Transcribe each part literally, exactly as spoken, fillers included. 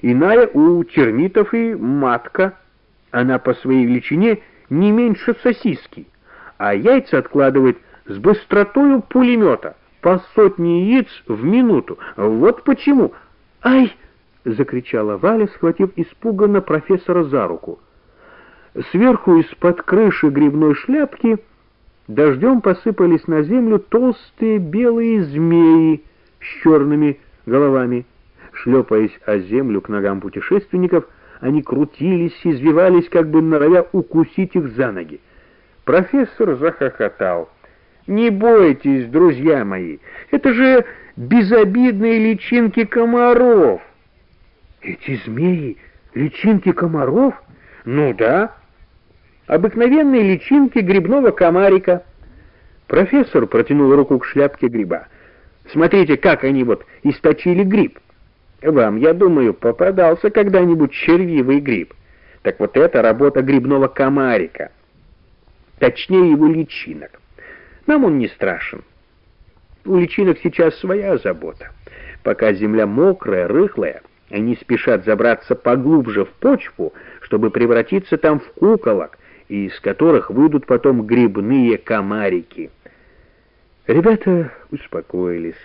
Иная у термитов и матка. Она по своей величине не меньше сосиски, а яйца откладывает с быстротою пулемета, по сотне яиц в минуту. Вот почему. «Ай!» — закричала Валя, схватив испуганно профессора за руку. Сверху из-под крыши грибной шляпки дождем посыпались на землю толстые белые змеи с черными головами. Шлепаясь о землю к ногам путешественников, они крутились, извивались, как бы норовя укусить их за ноги. Профессор захохотал. «Не бойтесь, друзья мои, это же безобидные личинки комаров». «Эти змеи — личинки комаров?» «Ну да, обыкновенные личинки грибного комарика». Профессор протянул руку к шляпке гриба. «Смотрите, как они вот источили гриб. Вам, я думаю, попадался когда-нибудь червивый гриб. Так вот это работа грибного комарика, точнее его личинок. Нам он не страшен. У личинок сейчас своя забота. Пока земля мокрая, рыхлая, они спешат забраться поглубже в почву, чтобы превратиться там в куколок, из которых выйдут потом грибные комарики». Ребята успокоились.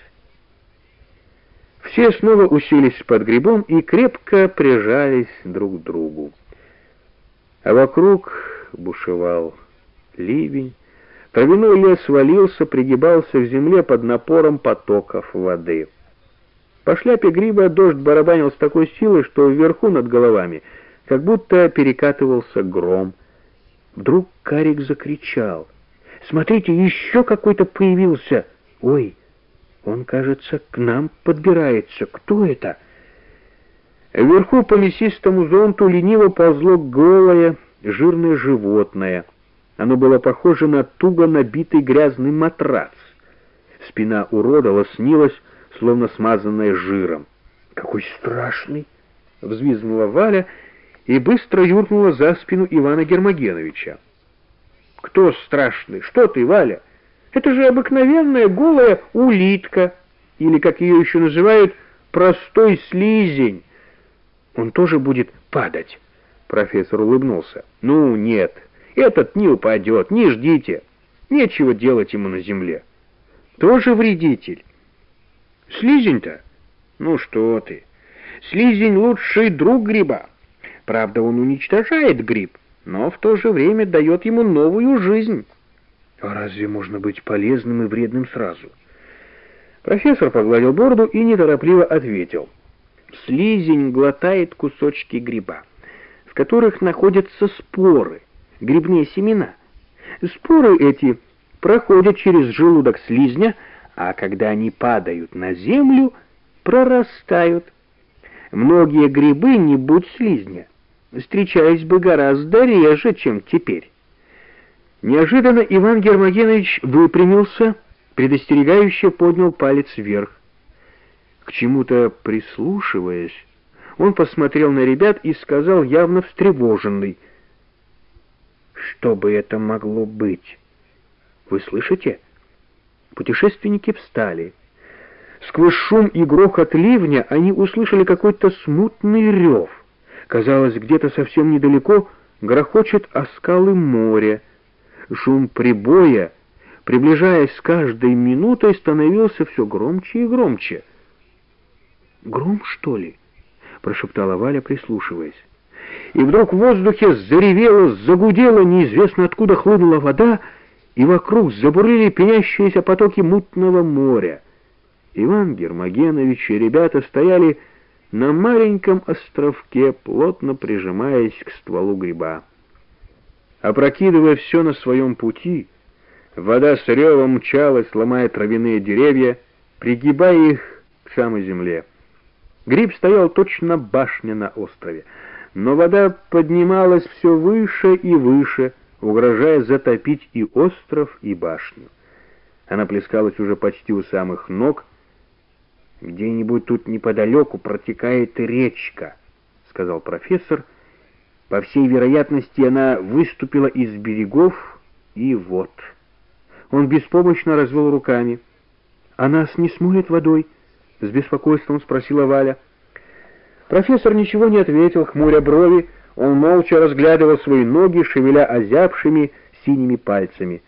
Все снова уселись под грибом и крепко прижались друг к другу. А вокруг бушевал ливень. Травяной лес валился, пригибался в земле под напором потоков воды. По шляпе гриба дождь барабанил с такой силой, что вверху над головами как будто перекатывался гром. Вдруг Карик закричал: «Смотрите, еще какой-то появился! Ой, он, кажется, к нам подбирается. Кто это?» Вверху по мясистому зонту лениво ползло голое, жирное животное. Оно было похоже на туго набитый грязный матрац. Спина урода лоснилась, словно смазанная жиром. «Какой страшный!» — взвизгнула Валя и быстро юркнула за спину Ивана Гермогеновича. «Кто страшный? Что ты, Валя? Это же обыкновенная голая улитка, или, как ее еще называют, простой слизень. Он тоже будет падать». Профессор улыбнулся. «Ну, нет, этот не упадет, не ждите. Нечего делать ему на земле. Тоже вредитель». «Слизень-то? Ну что ты. Слизень — лучший друг гриба. Правда, он уничтожает гриб, но в то же время дает ему новую жизнь». «А разве можно быть полезным и вредным сразу?» Профессор погладил бороду и неторопливо ответил. «Слизень глотает кусочки гриба, в которых находятся споры, грибные семена. Споры эти проходят через желудок слизня, а когда они падают на землю, прорастают. Многие грибы, не будь слизня, встречались бы гораздо реже, чем теперь». Неожиданно Иван Гермогенович выпрямился, предостерегающе поднял палец вверх. К чему-то прислушиваясь, он посмотрел на ребят и сказал, явно встревоженный: «Что бы это могло быть? Вы слышите?» Путешественники встали. Сквозь шум и грохот ливня они услышали какой-то смутный рев. Казалось, где-то совсем недалеко грохочет о скалы море. Шум прибоя, приближаясь с каждой минутой, становился все громче и громче. «Гром, что ли?» — прошептала Валя, прислушиваясь. И вдруг в воздухе заревело, загудело, неизвестно откуда хлынула вода, и вокруг забурлили пенящиеся потоки мутного моря. Иван Гермогенович и ребята стояли на маленьком островке, плотно прижимаясь к стволу гриба. Опрокидывая все на своем пути, вода с ревом мчалась, ломая травяные деревья, пригибая их к самой земле. Гриб стоял точно башня на острове, но вода поднималась все выше и выше, угрожая затопить и остров, и башню. Она плескалась уже почти у самых ног. «Где-нибудь тут неподалеку протекает речка», — сказал профессор. «По всей вероятности, она выступила из берегов, и вот». Он беспомощно развел руками. «А нас не смоет водой?» — с беспокойством спросила Валя. Профессор ничего не ответил, хмуря брови, он молча разглядывал свои ноги, шевеля озябшими синими пальцами.